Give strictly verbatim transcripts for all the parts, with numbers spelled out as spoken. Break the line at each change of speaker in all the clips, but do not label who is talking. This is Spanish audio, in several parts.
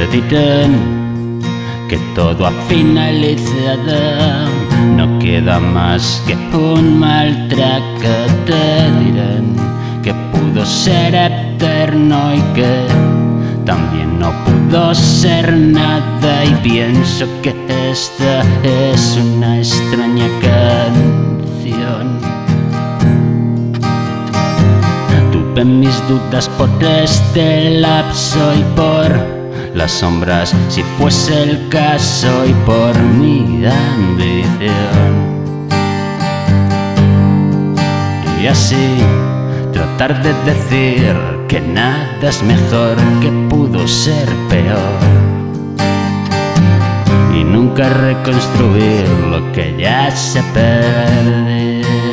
dirán que todo ha finalizado, no queda más que un mal trago. Te dirán que pudo ser eterno y que también no pudo ser nada, y pienso que esta es una extraña canción. Tuve mis dudas por este lapso y por las sombras, si fuese el caso, y por mi ambición. Y así tratar de decir que nada es mejor, que pudo ser peor, y nunca reconstruir lo que ya se perdió.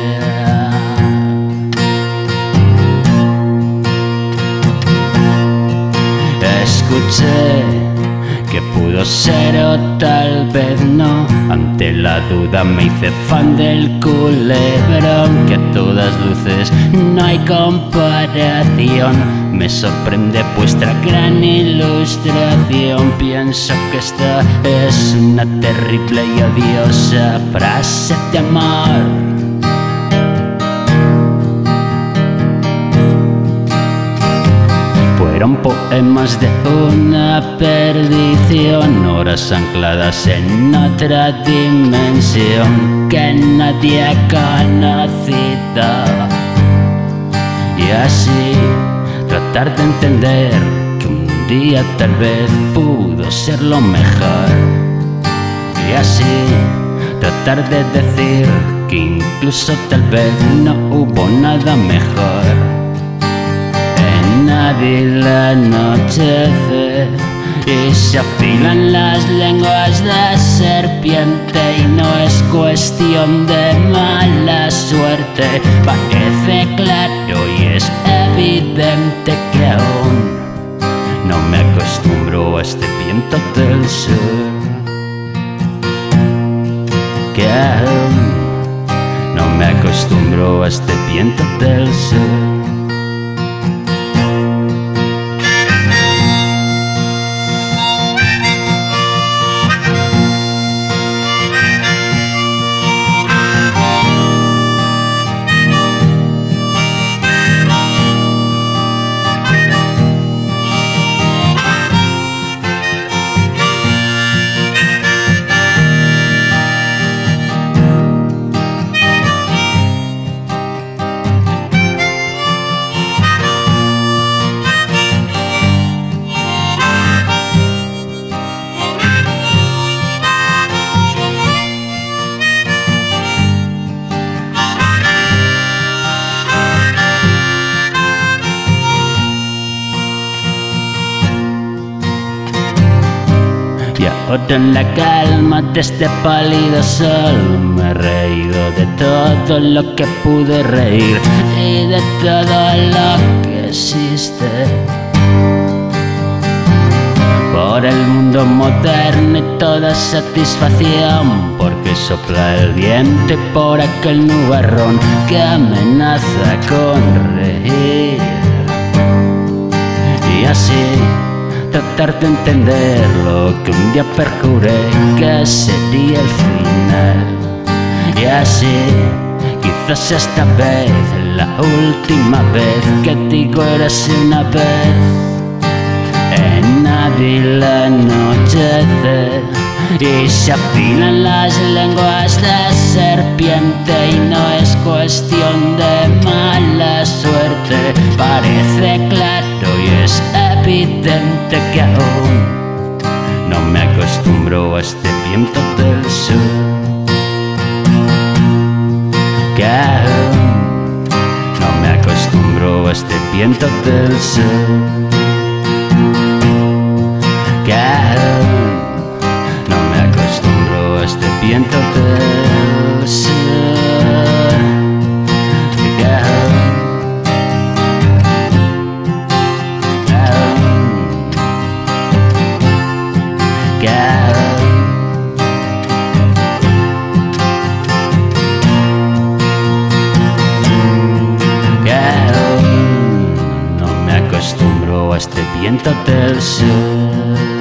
Escuché que pudo ser o tal vez no. Ante la duda me hice fan del culebrón, que a todas luces no hay comparación. Me sorprende vuestra gran ilustración. Pienso que esta es una terrible y odiosa frase de amor. Fueron poemas de una perdición, horas ancladas en otra dimensión que nadie ha conocido. Y así tratar de entender que un día tal vez pudo ser lo mejor. Y así tratar de decir que incluso tal vez no hubo nada mejor. El anochece y se afilan las lenguas de serpiente, y no es cuestión de mala suerte. Parece claro y es evidente que aún no me acostumbro a este viento del sur, que aún no me acostumbro a este viento del sur. Y ahora en la calma de este pálido sol me he reído de todo lo que pude reír y de todo lo que existe. Por el mundo moderno y toda satisfacción, porque sopla el viento y por aquel nubarrón que amenaza con reír. Y así tratar de entender lo que un día perjuré que sería el final. Y así, quizás esta vez, la última vez que digo érase una vez. En abril anochece y se afilan las lenguas de serpiente, y no es cuestión de mala suerte. Parece claro y es evidente que aún no me acostumbro a este viento del sur, que aún no me acostumbro a este viento del sur, que aún no me acostumbro a este viento del sur, que aún no me acostumbro a este viento del sur.